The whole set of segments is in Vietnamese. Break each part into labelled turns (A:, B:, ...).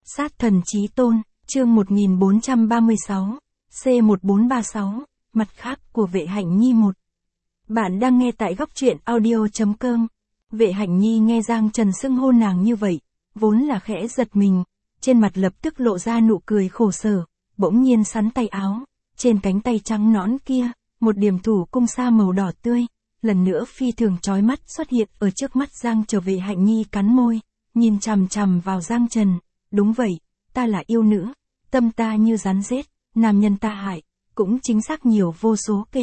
A: Sát thần chí tôn, chương 1436, C1436, mặt khác của Vệ Hạnh Nhi 1. Bạn đang nghe tại góc truyện audio.com. Vệ Hạnh Nhi nghe Giang Trần xưng hô nàng như vậy, vốn là khẽ giật mình, trên mặt lập tức lộ ra nụ cười khổ sở, bỗng nhiên sắn tay áo, trên cánh tay trắng nõn kia, một điểm thủ cung sa màu đỏ tươi, lần nữa phi thường chói mắt xuất hiện ở trước mắt Giang Trở. Vệ Hạnh Nhi cắn môi, nhìn chằm chằm vào Giang Trần, đúng vậy, ta là yêu nữ, tâm ta như rắn rết, nam nhân ta hại, cũng chính xác nhiều vô số kể.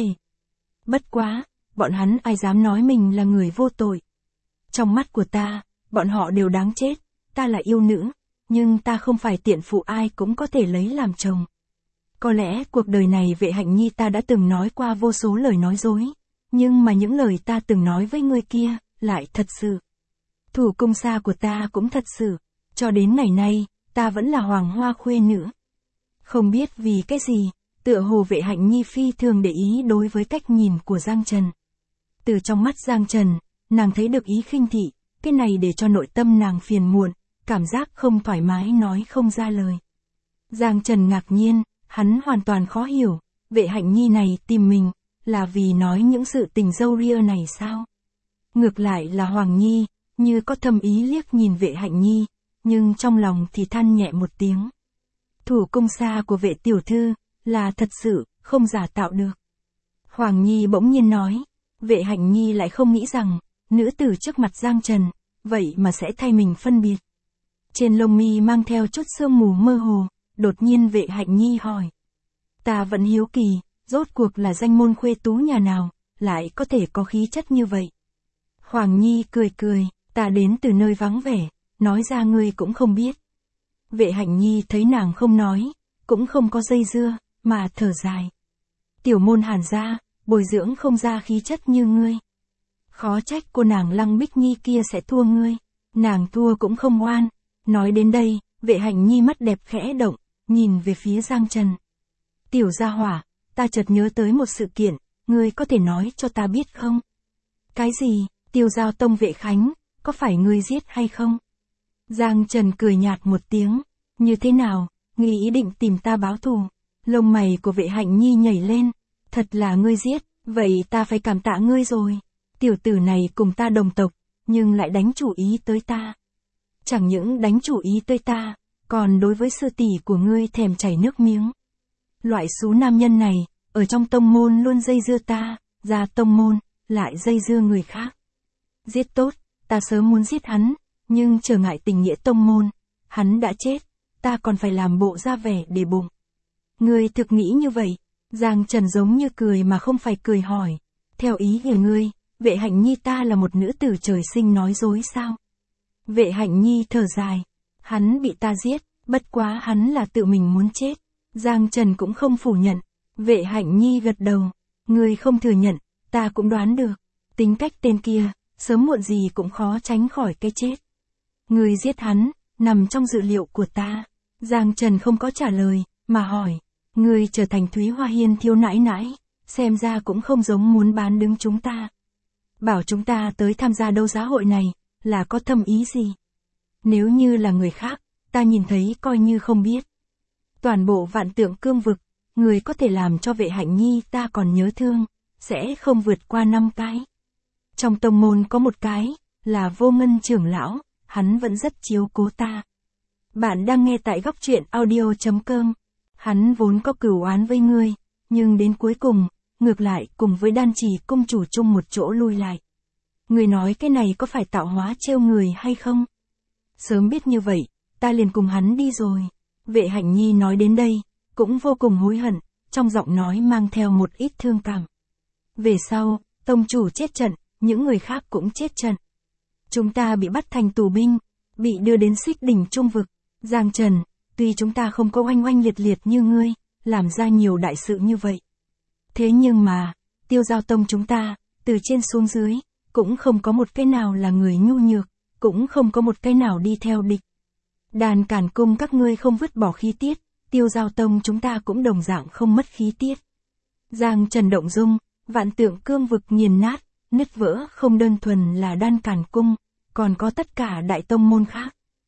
A: Bất quá, bọn hắn ai dám nói mình là người vô tội. Trong mắt của ta, bọn họ đều đáng chết, ta là yêu nữ, nhưng ta không phải tiện phụ ai cũng có thể lấy làm chồng. Có lẽ cuộc đời này Vệ Hạnh Nhi ta đã từng nói qua vô số lời nói dối, nhưng mà những lời ta từng nói với người kia, lại thật sự. Thủ cung sa của ta cũng thật sự, cho đến ngày nay, ta vẫn là hoàng hoa khuê nữ. Không biết vì cái gì, tựa hồ Vệ Hạnh Nhi phi thường để ý đối với cách nhìn của Giang Trần. Từ trong mắt Giang Trần, nàng thấy được ý khinh thị, cái này để cho nội tâm nàng phiền muộn, cảm giác không thoải mái nói không ra lời. Giang Trần ngạc nhiên, hắn hoàn toàn khó hiểu, Vệ Hạnh Nhi này tìm mình, là vì nói những sự tình râu ria này sao? Ngược lại là Hoàng Nhi, như có thâm ý liếc nhìn Vệ Hạnh Nhi, nhưng trong lòng thì than nhẹ một tiếng. Thủ cung sa của Vệ tiểu thư, là thật sự, không giả tạo được. Hoàng Nhi bỗng nhiên nói, Vệ Hạnh Nhi lại không nghĩ rằng, nữ tử trước mặt Giang Trần, vậy mà sẽ thay mình phân biệt. Trên lông mi mang theo chút sương mù mơ hồ, đột nhiên Vệ Hạnh Nhi hỏi. Ta vẫn hiếu kỳ, rốt cuộc là danh môn khuê tú nhà nào, lại có thể có khí chất như vậy. Hoàng Nhi cười cười, ta đến từ nơi vắng vẻ, nói ra ngươi cũng không biết. Vệ Hạnh Nhi thấy nàng không nói, cũng không có dây dưa, mà thở dài. Tiểu môn Hàn gia, bồi dưỡng không ra khí chất như ngươi. Khó trách cô nàng Lăng Bích Nhi kia sẽ thua ngươi, nàng thua cũng không ngoan. Nói đến đây, Vệ Hạnh Nhi mắt đẹp khẽ động, nhìn về phía Giang Trần. Tiểu gia hỏa, ta chợt nhớ tới một sự kiện, ngươi có thể nói cho ta biết không? Cái gì, Tiêu Giao Tông Vệ Khánh, có phải ngươi giết hay không? Giang Trần cười nhạt một tiếng, như thế nào, ngươi ý định tìm ta báo thù? Lông mày của Vệ Hạnh Nhi nhảy lên, thật là ngươi giết, vậy ta phải cảm tạ ngươi rồi. Tiểu tử này cùng ta đồng tộc, nhưng lại đánh chủ ý tới ta. Chẳng những đánh chủ ý tới ta, còn đối với sư tỷ của ngươi thèm chảy nước miếng. Loại xú nam nhân này, ở trong tông môn luôn dây dưa ta, ra tông môn, lại dây dưa người khác. Giết tốt, ta sớm muốn giết hắn, nhưng trở ngại tình nghĩa tông môn, hắn đã chết, ta còn phải làm bộ ra vẻ để bụng. Ngươi thực nghĩ như vậy? Giang Trần giống như cười mà không phải cười hỏi. Theo ý của ngươi, Vệ Hạnh Nhi ta là một nữ tử trời sinh nói dối sao? Vệ Hạnh Nhi thở dài. Hắn bị ta giết, bất quá hắn là tự mình muốn chết. Giang Trần cũng không phủ nhận. Vệ Hạnh Nhi gật đầu. Ngươi không thừa nhận, ta cũng đoán được. Tính cách tên kia, sớm muộn gì cũng khó tránh khỏi cái chết. Ngươi giết hắn, nằm trong dự liệu của ta. Giang Trần không có trả lời, mà hỏi. Ngươi trở thành Thúy Hoa Hiên thiếu nãi nãi, xem ra cũng không giống muốn bán đứng chúng ta. Bảo chúng ta tới tham gia đấu giá hội này, là có thâm ý gì? Nếu như là người khác, ta nhìn thấy coi như không biết. Toàn bộ Vạn Tượng Cương vực, người có thể làm cho Vệ Hạnh Nhi ta còn nhớ thương, sẽ không vượt qua 5 cái. Trong tông môn có một cái, là Vô Ngân trưởng lão, hắn vẫn rất chiếu cố ta. Bạn đang nghe tại góc truyện audio.com. Hắn vốn có cửu oán với ngươi, nhưng đến cuối cùng, ngược lại cùng với Đan Chỉ cung chủ chung một chỗ lui lại. Ngươi nói cái này có phải tạo hóa trêu người hay không? Sớm biết như vậy, ta liền cùng hắn đi rồi. Vệ Hạnh Nhi nói đến đây, cũng vô cùng hối hận, trong giọng nói mang theo một ít thương cảm. Về sau, tông chủ chết trận, những người khác cũng chết trận. Chúng ta bị bắt thành tù binh, bị đưa đến Xích Đỉnh Trung vực. Giang Trần, tuy chúng ta không có oanh oanh liệt liệt như ngươi, làm ra nhiều đại sự như vậy. Thế nhưng mà, Tiêu Giao Tông chúng ta, từ trên xuống dưới, cũng không có một cái nào là người nhu nhược, cũng không có một cái nào đi theo địch. Đàn Cản Cung các ngươi không vứt bỏ khí tiết, Tiêu Giao Tông chúng ta cũng đồng dạng không mất khí tiết. Giang Trần động dung, Vạn Tượng Cương vực nghiền nát, nứt vỡ không đơn thuần là Đan Cản Cung, còn có tất cả đại tông môn khác.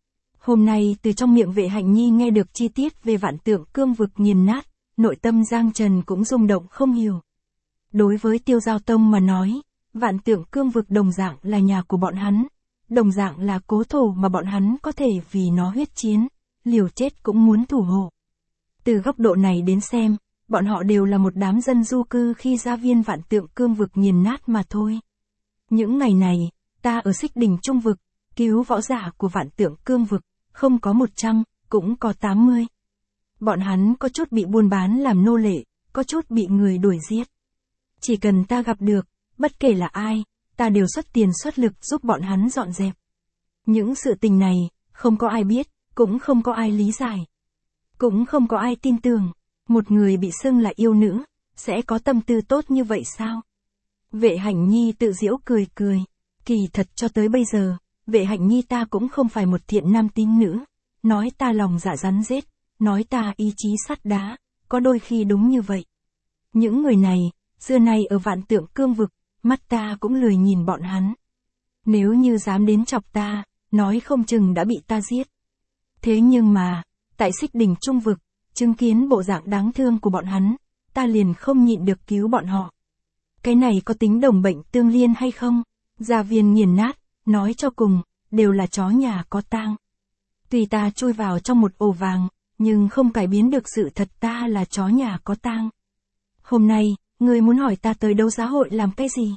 A: Hôm nay từ trong miệng Vệ Hạnh Nhi nghe được chi tiết về Vạn Tượng Cương vực nghiền nát, nội tâm Giang Trần cũng rung động không hiểu. Đối với Tiêu Giao Tông mà nói, Vạn Tượng Cương vực đồng dạng là nhà của bọn hắn, đồng dạng là cố thổ mà bọn hắn có thể vì nó huyết chiến, liều chết cũng muốn thủ hộ. Từ góc độ này đến xem, bọn họ đều là một đám dân du cư khi gia viên Vạn Tượng Cương vực nghiền nát mà thôi. Những ngày này, ta ở Xích Đỉnh Trung vực, cứu võ giả của Vạn Tượng Cương vực, không có 100, cũng có 80. Bọn hắn có chút bị buôn bán làm nô lệ, có chút bị người đuổi giết. Chỉ cần ta gặp được, bất kể là ai, ta đều xuất tiền xuất lực giúp bọn hắn dọn dẹp. Những sự tình này, không có ai biết, cũng không có ai lý giải. Cũng không có ai tin tưởng, một người bị xưng là yêu nữ, sẽ có tâm tư tốt như vậy sao? Vệ Hạnh Nhi tự giễu cười cười. Kỳ thật cho tới bây giờ, Vệ Hạnh Nhi ta cũng không phải một thiện nam tín nữ. Nói ta lòng dạ rắn rết, nói ta ý chí sắt đá, có đôi khi đúng như vậy. Những người này, xưa nay ở Vạn Tượng Cương vực, mắt ta cũng lười nhìn bọn hắn. Nếu như dám đến chọc ta, nói không chừng đã bị ta giết. Thế nhưng mà, tại Xích Đỉnh Trung vực, chứng kiến bộ dạng đáng thương của bọn hắn, ta liền không nhịn được cứu bọn họ. Cái này có tính đồng bệnh tương liên hay không? Gia viên nghiền nát, nói cho cùng, đều là chó nhà có tang. Tuy ta chui vào trong một ổ vàng, nhưng không cải biến được sự thật ta là chó nhà có tang. Hôm nay, ngươi muốn hỏi ta tới đấu giá hội làm cái gì?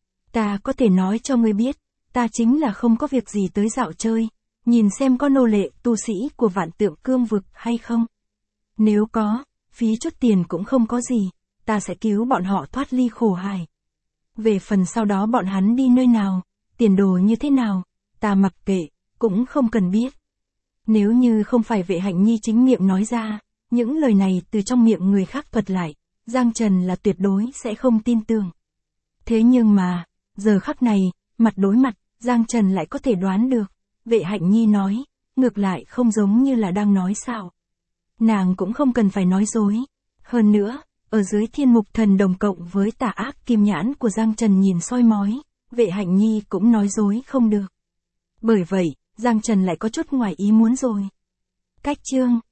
A: Ta có thể nói cho ngươi biết, ta chính là không có việc gì tới dạo chơi, nhìn xem có nô lệ tu sĩ của Vạn Tượng Cương vực hay không. Nếu có, phí chút tiền cũng không có gì, ta sẽ cứu bọn họ thoát ly khổ hải. Về phần sau đó bọn hắn đi nơi nào, tiền đồ như thế nào, ta mặc kệ, cũng không cần biết. Nếu như không phải Vệ Hạnh Nhi chính miệng nói ra, những lời này từ trong miệng người khác thuật lại, Giang Trần là tuyệt đối sẽ không tin tưởng. Thế nhưng mà, giờ khắc này, mặt đối mặt, Giang Trần lại có thể đoán được, Vệ Hạnh Nhi nói, ngược lại không giống như là đang nói xạo. Nàng cũng không cần phải nói dối. Hơn nữa, ở dưới Thiên Mục Thần Đồng cộng với tà ác kim nhãn của Giang Trần nhìn soi mói, Vệ Hạnh Nhi cũng nói dối không được. Bởi vậy, Giang Trần lại có chút ngoài ý muốn rồi. Cách chương